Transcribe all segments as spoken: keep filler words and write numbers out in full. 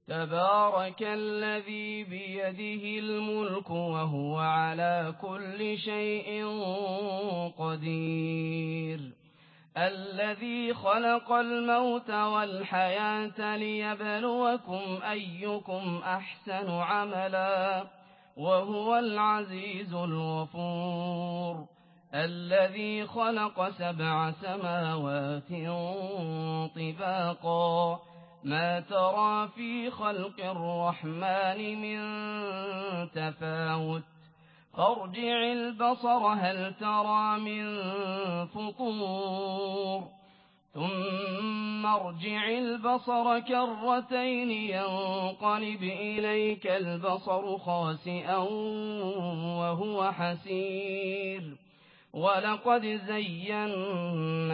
تبارك الذي بيده الملك وهو على كل شيء قدير الذي خلق الموت والحياة ليبلوكم أيكم أحسن عملا وهو العزيز الغفور الذي خلق سبع سماوات طباقا ما ترى في خلق الرحمن من تفاوت فارجع البصر هل ترى من فطور ثم ارجع البصر كرتين ينقلب إليك البصر خاسئا وهو حسير ولقد زينا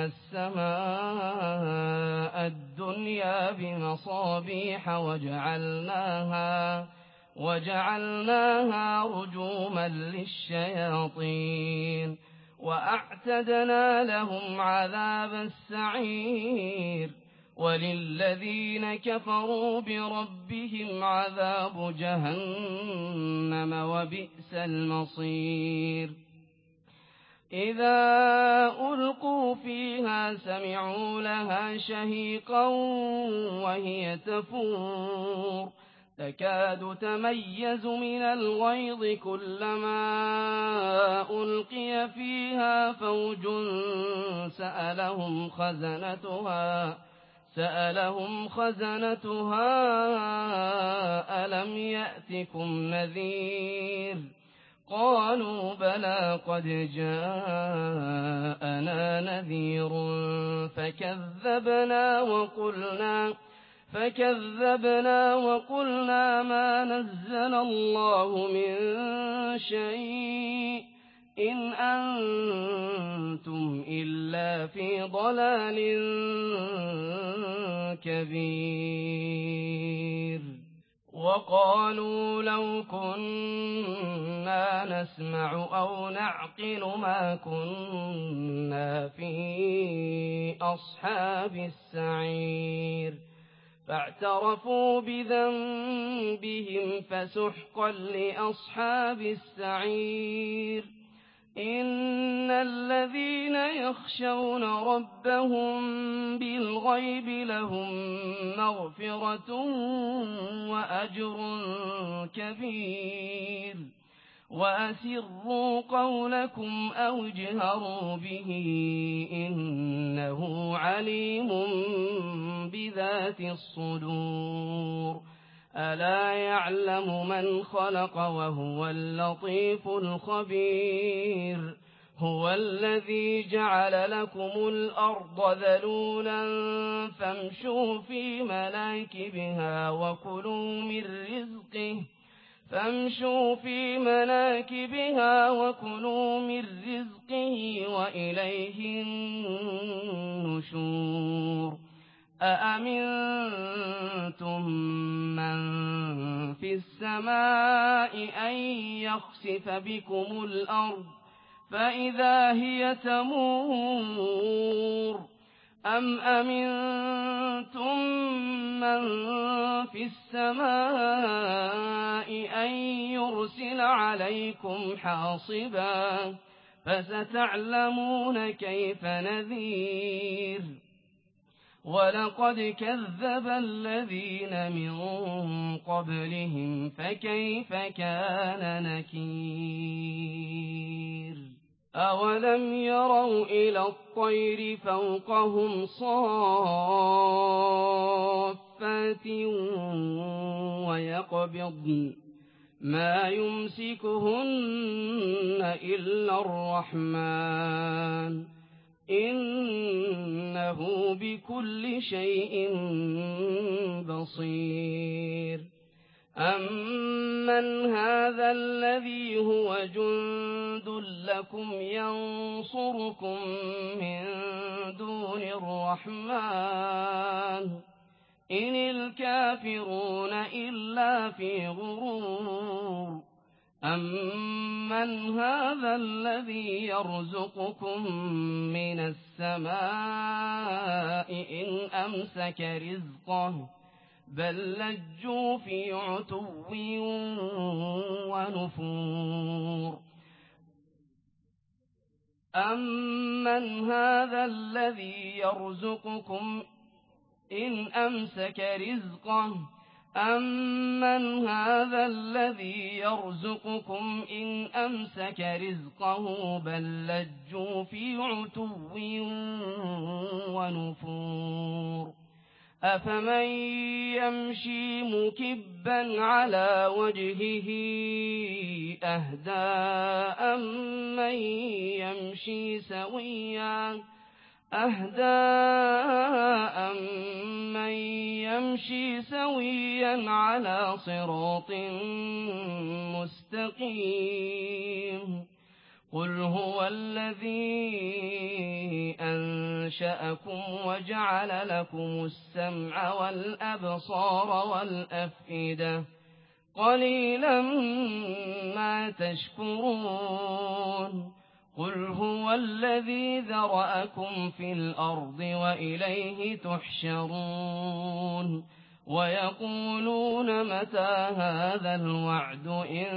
السماء الدنيا بمصابيح وجعلناها وجعلناها رجوما للشياطين وأعتدنا لهم عذاب السعير وللذين كفروا بربهم عذاب جهنم وبئس المصير إذا ألقوا فيها سمعوا لها شهيقا وهي تفور تكاد تميز من الغيظ كلما ألقي فيها فوج سألهم خزنتها سألهم خزنتها ألم يأتكم نذير قالوا بلى قد جاءنا نذير فكذبنا وقلنا فكذبنا وقلنا ما نزل الله من شيء إن أنتم إلا في ضلال كبير وقالوا لو كنا نسمع أو نعقل ما كنا في أصحاب السعير فاعترفوا بذنبهم فسحقا لأصحاب السعير إن الذين يخشون ربهم بالغيب لهم مغفرة وأجر كبير وأسروا قولكم أو اجهروا به إنه عليم بذات الصدور ألا يعلم من خلق وهو اللطيف الخبير هو الذي جعل لكم الأرض ذلولا فامشوا في مناكبها وكلوا من رزقه فامشوا في مناكبها وكلوا من رزقه وإليه النشور أأمنتم من في السماء أن يخسف بكم الأرض فإذا هي تمور أم أمنتم من في السماء أن يرسل عليكم حاصبا فستعلمون كيف نذير ولقد كذب الذين من قبلهم فكيف كان نكير أولم يروا إلى الطير فوقهم صافات ويقبضن ما يمسكهن إلا الرحمن إنه بكل شيء بصير أمن هذا الذي هو جند لكم ينصركم من دون الرحمن إن الكافرون إلا في غرور أمن هذا الذي يرزقكم من السماء إن أمسك رزقه بل لجوا في عتو ونفور أمن هذا الذي يرزقكم إن أمسك رزقه أمن هذا الذي يرزقكم إن أمسك رزقه بل لجوا في عتو ونفور أفمن يمشي مكبا على وجهه أهدى أمن يمشي سويا أهدى أمن يمشي سويا على صراط مستقيم قل هو الذي أنشأكم وجعل لكم السمع والأبصار والأفئدة قليلا ما تشكرون قل هو الذي ذرأكم في الأرض وإليه تحشرون ويقولون متى هذا الوعد إن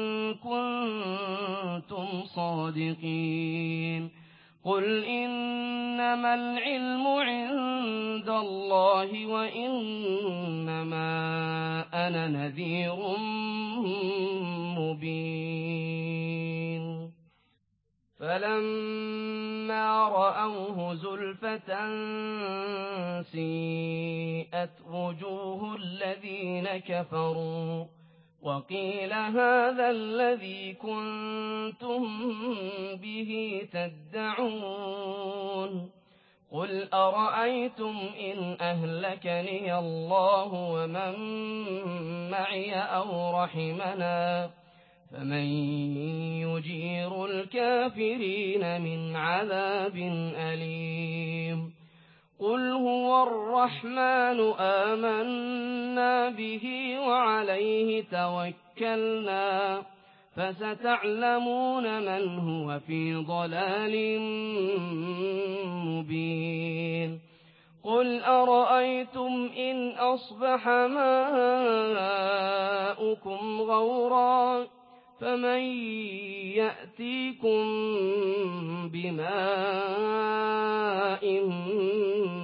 كنتم صادقين قل إنما العلم عند الله وإنما أنا نذير مبين فلما رأوه زلفة سيئت وجوه الذين كفروا وقيل هذا الذي كنتم به تدعون قل أرأيتم إن أهلكني الله ومن معي أو رحمنا فمن يجير الكافرين من عذاب أليم قل هو الرحمن آمنا به وعليه توكلنا فستعلمون من هو في ضلال مبين قل أرأيتم إن أصبح ماؤكم غورا فمن يأتيكم بماء